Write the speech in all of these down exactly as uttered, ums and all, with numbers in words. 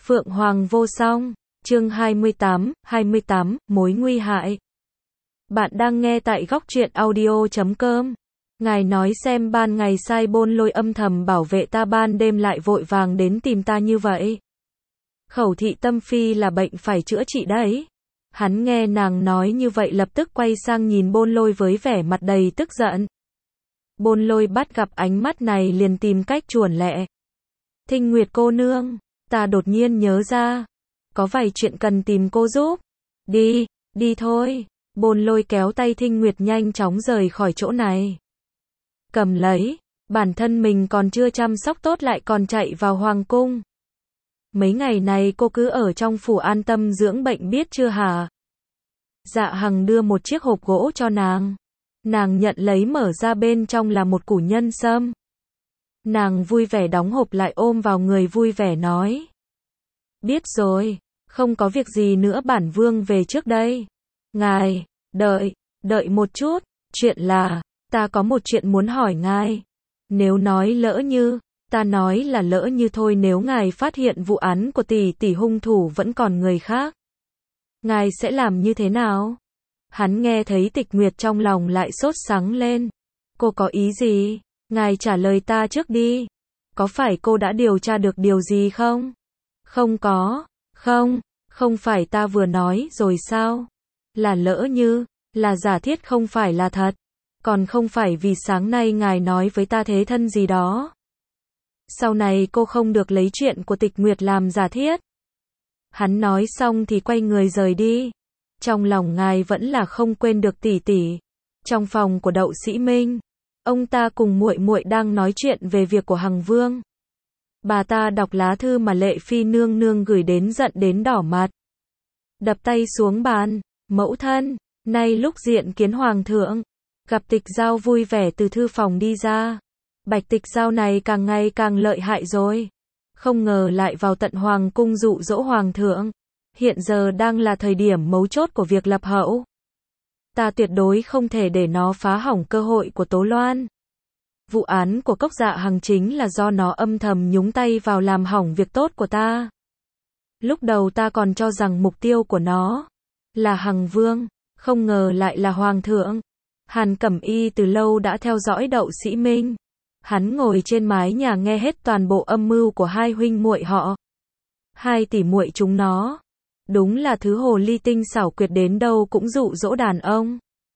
Phượng Hoàng vô song, chương hai mươi tám, hai mươi tám, mối nguy hại. Bạn đang nghe tại góc truyện audio chấm com. Ngài nói xem ban ngày sai Bôn Lôi âm thầm bảo vệ ta, ban đêm lại vội vàng đến tìm ta như vậy. Khẩu thị tâm phi là bệnh phải chữa trị đấy. Hắn nghe nàng nói như vậy lập tức quay sang nhìn Bôn Lôi với vẻ mặt đầy tức giận. Bôn Lôi bắt gặp ánh mắt này liền tìm cách chuồn lẹ. Thinh Nguyệt cô nương, ta đột nhiên nhớ ra, có vài chuyện cần tìm cô giúp. Đi, đi thôi. Bôn Lôi kéo tay Thinh Nguyệt nhanh chóng rời khỏi chỗ này. Cầm lấy, bản thân mình còn chưa chăm sóc tốt lại còn chạy vào hoàng cung. Mấy ngày này cô cứ ở trong phủ an tâm dưỡng bệnh biết chưa hả? Dạ Hằng đưa một chiếc hộp gỗ cho nàng. Nàng nhận lấy mở ra, bên trong là một củ nhân sâm. Nàng vui vẻ đóng hộp lại ôm vào người vui vẻ nói. Biết rồi, không có việc gì nữa, bản vương về trước đây. Ngài, đợi, đợi một chút, chuyện là, ta có một chuyện muốn hỏi ngài. Nếu nói lỡ như, ta nói là lỡ như thôi, nếu ngài phát hiện vụ án của tỷ tỷ hung thủ vẫn còn người khác, ngài sẽ làm như thế nào? Hắn nghe thấy Tịch Nguyệt trong lòng lại sốt sắng lên. Cô có ý gì? Ngài trả lời ta trước đi. Có phải cô đã điều tra được điều gì không? Không có, không, không phải ta vừa nói rồi sao? Là lỡ như, là giả thiết không phải là thật. Còn không phải vì sáng nay ngài nói với ta thế thân gì đó. Sau này cô không được lấy chuyện của Tịch Nguyệt làm giả thiết. Hắn nói xong thì quay người rời đi. Trong lòng ngài vẫn là không quên được tỷ tỷ. Trong phòng của Đậu Sĩ Minh, ông ta cùng muội muội đang nói chuyện về việc của Hằng Vương. Bà ta đọc lá thư mà Lệ Phi nương nương gửi đến giận đến đỏ mặt. Đập tay xuống bàn, mẫu thân, nay lúc diện kiến hoàng thượng. Gặp Tịch Giao vui vẻ từ thư phòng đi ra. Bạch Tịch Giao này càng ngày càng lợi hại rồi. Không ngờ lại vào tận hoàng cung dụ dỗ hoàng thượng. Hiện giờ đang là thời điểm mấu chốt của việc lập hậu. Ta tuyệt đối không thể để nó phá hỏng cơ hội của Tố Loan. Vụ án của Cốc Dạ Hằng chính là do nó âm thầm nhúng tay vào làm hỏng việc tốt của ta. Lúc đầu ta còn cho rằng mục tiêu của nó là Hằng Vương, không ngờ lại là hoàng thượng. Hàn Cẩm Y từ lâu đã theo dõi Đậu Sĩ Minh. Hắn ngồi trên mái nhà nghe hết toàn bộ âm mưu của hai huynh muội họ. Hai tỷ muội chúng nó, đúng là thứ hồ ly tinh xảo quyệt đến đâu cũng dụ dỗ đàn ông.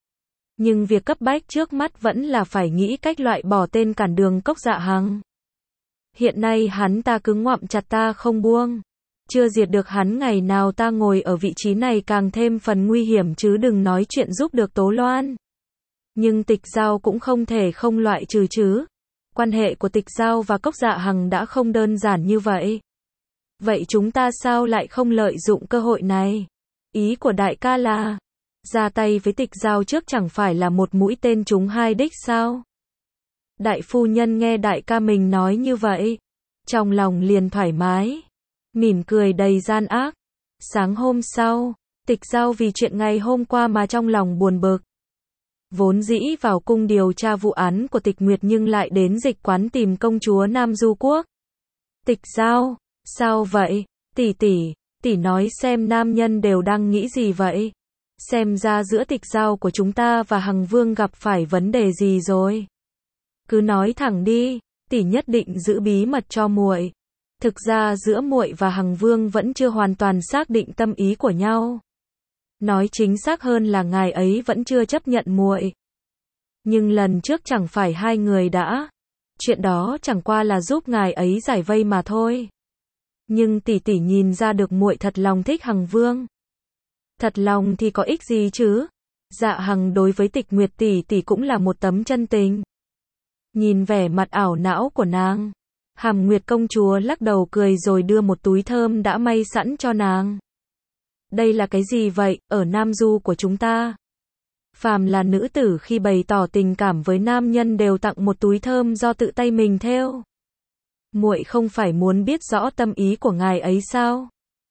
Nhưng việc cấp bách trước mắt vẫn là phải nghĩ cách loại bỏ tên cản đường Cốc Dạ Hằng. Hiện nay hắn ta cứ ngoạm chặt ta không buông. Chưa diệt được hắn, ngày nào ta ngồi ở vị trí này càng thêm phần nguy hiểm, chứ đừng nói chuyện giúp được Tố Loan. Nhưng Tịch Giao cũng không thể không loại trừ chứ. Quan hệ của Tịch Giao và Cốc Dạ Hằng đã không đơn giản như vậy. Vậy chúng ta sao lại không lợi dụng cơ hội này? Ý của đại ca là ra tay với Tịch Giao trước chẳng phải là một mũi tên trúng hai đích sao? Đại phu nhân nghe đại ca mình nói như vậy, trong lòng liền thoải mái, mỉm cười đầy gian ác. Sáng hôm sau, Tịch Giao vì chuyện ngày hôm qua mà trong lòng buồn bực. Vốn dĩ vào cung điều tra vụ án của Tịch Nguyệt nhưng lại đến dịch quán tìm công chúa Nam Du Quốc. Tịch Giao, sao vậy? Tỷ tỷ, tỷ nói xem nam nhân đều đang nghĩ gì vậy? Xem ra giữa Tịch Giao của chúng ta và Hằng Vương gặp phải vấn đề gì rồi? Cứ nói thẳng đi, tỷ nhất định giữ bí mật cho muội. Thực ra giữa muội và Hằng Vương vẫn chưa hoàn toàn xác định tâm ý của nhau. Nói chính xác hơn là ngài ấy vẫn chưa chấp nhận muội. Nhưng lần trước chẳng phải hai người đã. Chuyện đó chẳng qua là giúp ngài ấy giải vây mà thôi. Nhưng tỷ tỷ nhìn ra được muội thật lòng thích Hằng Vương. Thật lòng thì có ích gì chứ? Dạ Hằng đối với Tịch Nguyệt tỷ tỷ cũng là một tấm chân tình. Nhìn vẻ mặt ảo não của nàng, Hàm Nguyệt công chúa lắc đầu cười rồi đưa một túi thơm đã may sẵn cho nàng. Đây là cái gì vậy? Ở Nam Du của chúng ta, phàm là nữ tử khi bày tỏ tình cảm với nam nhân đều tặng một túi thơm do tự tay mình thêu. Muội không phải muốn biết rõ tâm ý của ngài ấy sao?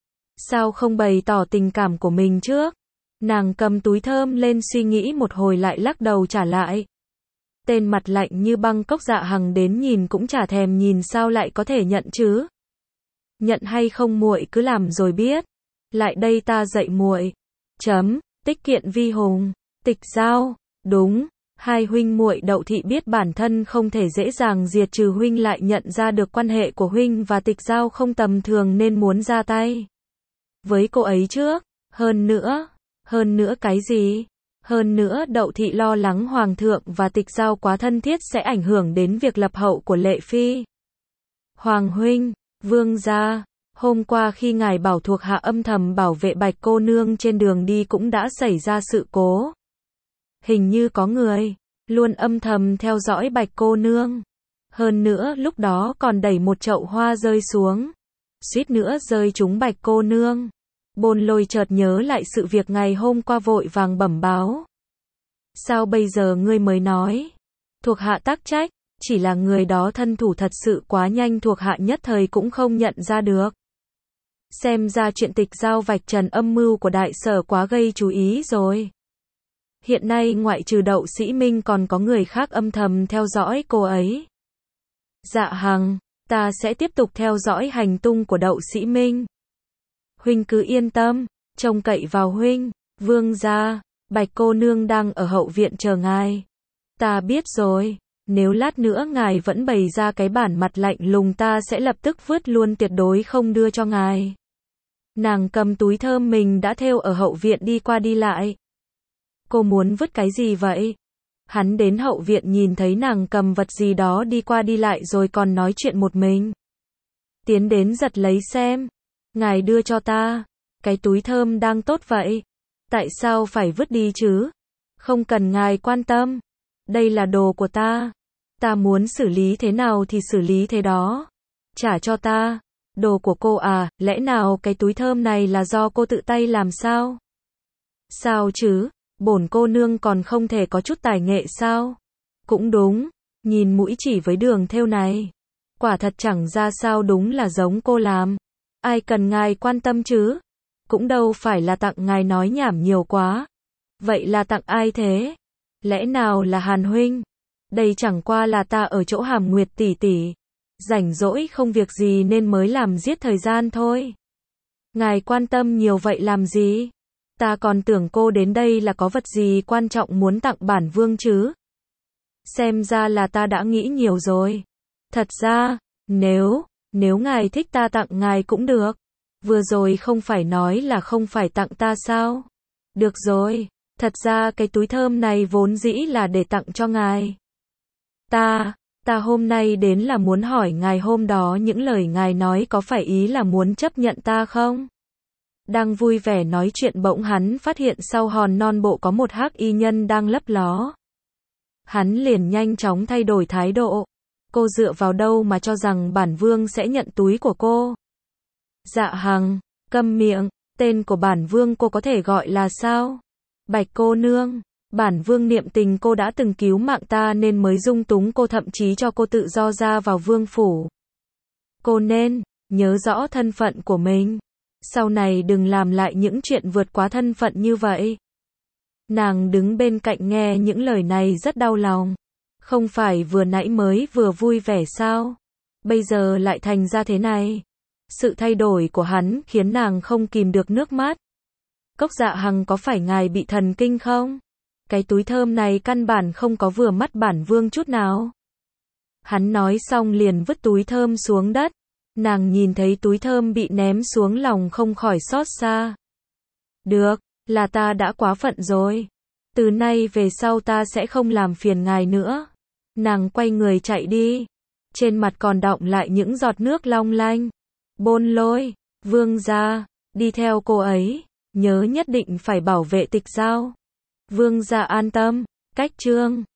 Sao không bày tỏ tình cảm của mình trước? Nàng cầm túi thơm lên suy nghĩ một hồi lại lắc đầu trả lại. Tên mặt lạnh như băng Cốc Dạ Hằng đến nhìn cũng chả thèm nhìn, sao lại có thể nhận chứ? Nhận hay không muội cứ làm rồi biết. Lại đây ta dạy muội. Chấm, tích kiện vi hùng, Tịch Giao, đúng, hai huynh muội Đậu Thị biết bản thân không thể dễ dàng diệt trừ huynh lại nhận ra được quan hệ của huynh và Tịch Giao không tầm thường nên muốn ra tay với cô ấy trước, hơn nữa, hơn nữa cái gì? Hơn nữa Đậu Thị lo lắng Hoàng thượng và Tịch Giao quá thân thiết sẽ ảnh hưởng đến việc lập hậu của Lệ Phi. Hoàng huynh, vương gia, hôm qua khi ngài bảo thuộc hạ âm thầm bảo vệ Bạch cô nương trên đường đi cũng đã xảy ra sự cố. Hình như có người luôn âm thầm theo dõi Bạch cô nương. Hơn nữa lúc đó còn đẩy một chậu hoa rơi xuống, suýt nữa rơi trúng Bạch cô nương. Bôn Lôi chợt nhớ lại sự việc ngày hôm qua vội vàng bẩm báo. Sao bây giờ ngươi mới nói? Thuộc hạ tắc trách, chỉ là người đó thân thủ thật sự quá nhanh thuộc hạ nhất thời cũng không nhận ra được. Xem ra chuyện Tịch Giao vạch trần âm mưu của đại sở quá gây chú ý rồi. Hiện nay ngoại trừ Đậu Sĩ Minh còn có người khác âm thầm theo dõi cô ấy. Dạ Hằng, ta sẽ tiếp tục theo dõi hành tung của Đậu Sĩ Minh. Huynh cứ yên tâm, trông cậy vào huynh. Vương gia, Bạch cô nương đang ở hậu viện chờ ngài. Ta biết rồi, nếu lát nữa ngài vẫn bày ra cái bản mặt lạnh lùng ta sẽ lập tức vứt luôn tuyệt đối không đưa cho ngài. Nàng cầm túi thơm mình đã thêu ở hậu viện đi qua đi lại. Cô muốn vứt cái gì vậy? Hắn đến hậu viện nhìn thấy nàng cầm vật gì đó đi qua đi lại rồi còn nói chuyện một mình. Tiến đến giật lấy xem. Ngài đưa cho ta. Cái túi thơm đang tốt vậy. Tại sao phải vứt đi chứ? Không cần ngài quan tâm. Đây là đồ của ta. Ta muốn xử lý thế nào thì xử lý thế đó. Trả cho ta. Đồ của cô à, lẽ nào cái túi thơm này là do cô tự tay làm sao? Sao chứ? Bổn cô nương còn không thể có chút tài nghệ sao? Cũng đúng, nhìn mũi chỉ với đường thêu này. Quả thật chẳng ra sao đúng là giống cô làm. Ai cần ngài quan tâm chứ? Cũng đâu phải là tặng ngài nói nhảm nhiều quá. Vậy là tặng ai thế? Lẽ nào là Hàn huynh? Đây chẳng qua là ta ở chỗ Hàm Nguyệt tỷ tỷ. Rảnh rỗi không việc gì nên mới làm giết thời gian thôi. Ngài quan tâm nhiều vậy làm gì? Ta còn tưởng cô đến đây là có vật gì quan trọng muốn tặng bản vương chứ. Xem ra là ta đã nghĩ nhiều rồi. Thật ra, nếu, nếu ngài thích ta tặng ngài cũng được. Vừa rồi không phải nói là không phải tặng ta sao? Được rồi, thật ra cái túi thơm này vốn dĩ là để tặng cho ngài. Ta, ta hôm nay đến là muốn hỏi ngài hôm đó những lời ngài nói có phải ý là muốn chấp nhận ta không? Đang vui vẻ nói chuyện bỗng hắn phát hiện sau hòn non bộ có một hắc y nhân đang lấp ló. Hắn liền nhanh chóng thay đổi thái độ. Cô dựa vào đâu mà cho rằng bản vương sẽ nhận túi của cô? Dạ Hằng, câm miệng, tên của bản vương cô có thể gọi là sao? Bạch cô nương, bản vương niệm tình cô đã từng cứu mạng ta nên mới dung túng cô thậm chí cho cô tự do ra vào vương phủ. Cô nên nhớ rõ thân phận của mình. Sau này đừng làm lại những chuyện vượt quá thân phận như vậy. Nàng đứng bên cạnh nghe những lời này rất đau lòng. Không phải vừa nãy mới vừa vui vẻ sao? Bây giờ lại thành ra thế này. Sự thay đổi của hắn khiến nàng không kìm được nước mắt. Cốc Dạ Hằng có phải ngài bị thần kinh không? Cái túi thơm này căn bản không có vừa mắt bản vương chút nào. Hắn nói xong liền vứt túi thơm xuống đất. Nàng nhìn thấy túi thơm bị ném xuống lòng không khỏi xót xa. Được, là ta đã quá phận rồi. Từ nay về sau ta sẽ không làm phiền ngài nữa. Nàng quay người chạy đi. Trên mặt còn đọng lại những giọt nước long lanh. Bôn Lôi, vương gia, đi theo cô ấy. Nhớ nhất định phải bảo vệ Tịch Giao. Vương gia an tâm. Cách chương